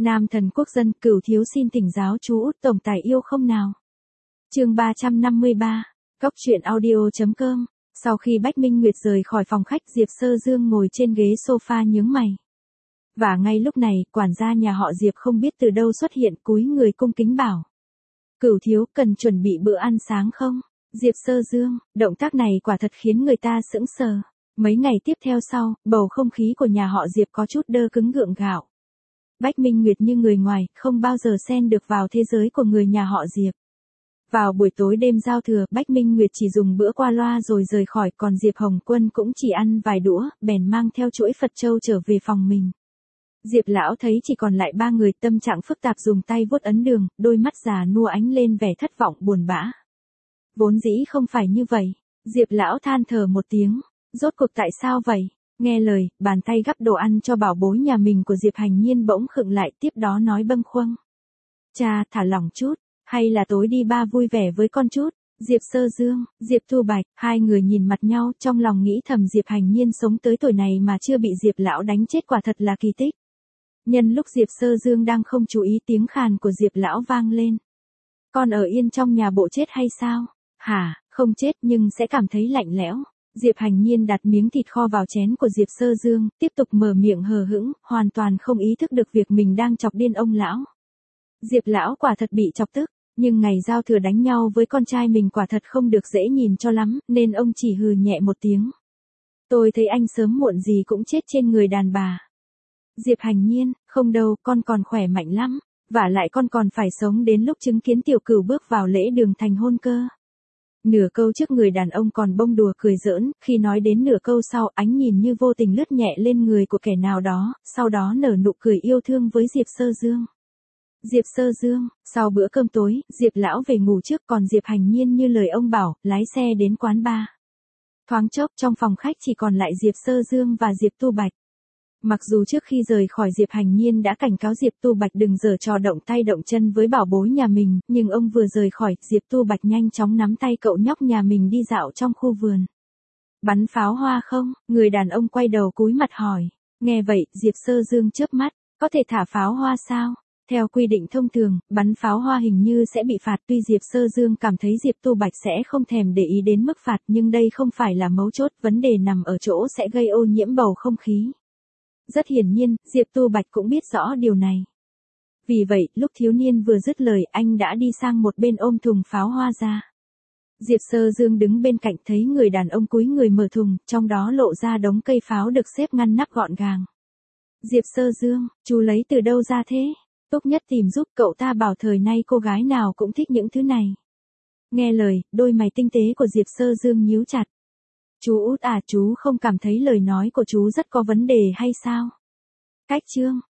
Nam thần quốc dân, Cửu thiếu xin thỉnh giáo chú Út tổng tài yêu không nào. Chương 353, Góc truyện audio.com. Sau khi Bách Minh Nguyệt rời khỏi phòng khách, Diệp Sơ Dương ngồi trên ghế sofa nhướng mày. Và ngay lúc này, quản gia nhà họ Diệp không biết từ đâu xuất hiện, cúi người cung kính bảo: Cửu thiếu, cần chuẩn bị bữa ăn sáng không? Diệp Sơ Dương, động tác này quả thật khiến người ta sững sờ. Mấy ngày tiếp theo sau, bầu không khí của nhà họ Diệp có chút đơ cứng gượng gạo. Bách Minh Nguyệt như người ngoài, không bao giờ xen được vào thế giới của người nhà họ Diệp. Vào buổi tối đêm giao thừa, Bách Minh Nguyệt chỉ dùng bữa qua loa rồi rời khỏi, còn Diệp Hồng Quân cũng chỉ ăn vài đũa, bèn mang theo chuỗi Phật châu trở về phòng mình. Diệp lão thấy chỉ còn lại ba người, tâm trạng phức tạp, dùng tay vuốt ấn đường, đôi mắt già nua ánh lên vẻ thất vọng buồn bã. Vốn dĩ không phải như vậy. Diệp lão than thở một tiếng, rốt cuộc tại sao vậy? Nghe lời, bàn tay gắp đồ ăn cho bảo bối nhà mình của Diệp Hành Nhiên bỗng khựng lại, tiếp đó nói bâng khuâng: Cha, thả lỏng chút, hay là tối đi ba vui vẻ với con chút. Diệp Sơ Dương, Diệp Thu Bạch, hai người nhìn mặt nhau, trong lòng nghĩ thầm Diệp Hành Nhiên sống tới tuổi này mà chưa bị Diệp lão đánh chết quả thật là kỳ tích. Nhân lúc Diệp Sơ Dương đang không chú ý, tiếng khàn của Diệp lão vang lên: Con ở yên trong nhà bộ chết hay sao? Hả, không chết nhưng sẽ cảm thấy lạnh lẽo. Diệp Hành Nhiên đặt miếng thịt kho vào chén của Diệp Sơ Dương, tiếp tục mở miệng hờ hững, hoàn toàn không ý thức được việc mình đang chọc điên ông lão. Diệp lão quả thật bị chọc tức, nhưng ngày giao thừa đánh nhau với con trai mình quả thật không được dễ nhìn cho lắm, nên ông chỉ hừ nhẹ một tiếng. Tôi thấy anh sớm muộn gì cũng chết trên người đàn bà. Diệp Hành Nhiên, không đâu, con còn khỏe mạnh lắm, vả lại con còn phải sống đến lúc chứng kiến tiểu cửu bước vào lễ đường thành hôn cơ. Nửa câu trước người đàn ông còn bông đùa cười giỡn, khi nói đến nửa câu sau, ánh nhìn như vô tình lướt nhẹ lên người của kẻ nào đó, sau đó nở nụ cười yêu thương với Diệp Sơ Dương. Diệp Sơ Dương, sau bữa cơm tối, Diệp lão về ngủ trước, còn Diệp Hành Nhiên như lời ông bảo, lái xe đến quán bar. Thoáng chốc trong phòng khách chỉ còn lại Diệp Sơ Dương và Diệp Tu Bạch. Mặc dù trước khi rời khỏi Diệp Hành Nhiên đã cảnh cáo Diệp Tu Bạch đừng giở trò động tay động chân với bảo bối nhà mình, nhưng ông vừa rời khỏi, Diệp Tu Bạch nhanh chóng nắm tay cậu nhóc nhà mình đi dạo trong khu vườn. Bắn pháo hoa không? Người đàn ông quay đầu cúi mặt hỏi. Nghe vậy, Diệp Sơ Dương chớp mắt, có thể thả pháo hoa sao? Theo quy định thông thường, bắn pháo hoa hình như sẽ bị phạt, tuy Diệp Sơ Dương cảm thấy Diệp Tu Bạch sẽ không thèm để ý đến mức phạt, nhưng đây không phải là mấu chốt, vấn đề nằm ở chỗ sẽ gây ô nhiễm bầu không khí. Rất hiển nhiên, Diệp Tu Bạch cũng biết rõ điều này. Vì vậy, lúc thiếu niên vừa dứt lời, anh đã đi sang một bên ôm thùng pháo hoa ra. Diệp Sơ Dương đứng bên cạnh thấy người đàn ông cúi người mở thùng, trong đó lộ ra đống cây pháo được xếp ngăn nắp gọn gàng. Diệp Sơ Dương, chú lấy từ đâu ra thế? Tốt nhất tìm giúp, cậu ta bảo thời nay cô gái nào cũng thích những thứ này. Nghe lời, đôi mày tinh tế của Diệp Sơ Dương nhíu chặt. Chú Út à, chú không cảm thấy lời nói của chú rất có vấn đề hay sao? Cách chương,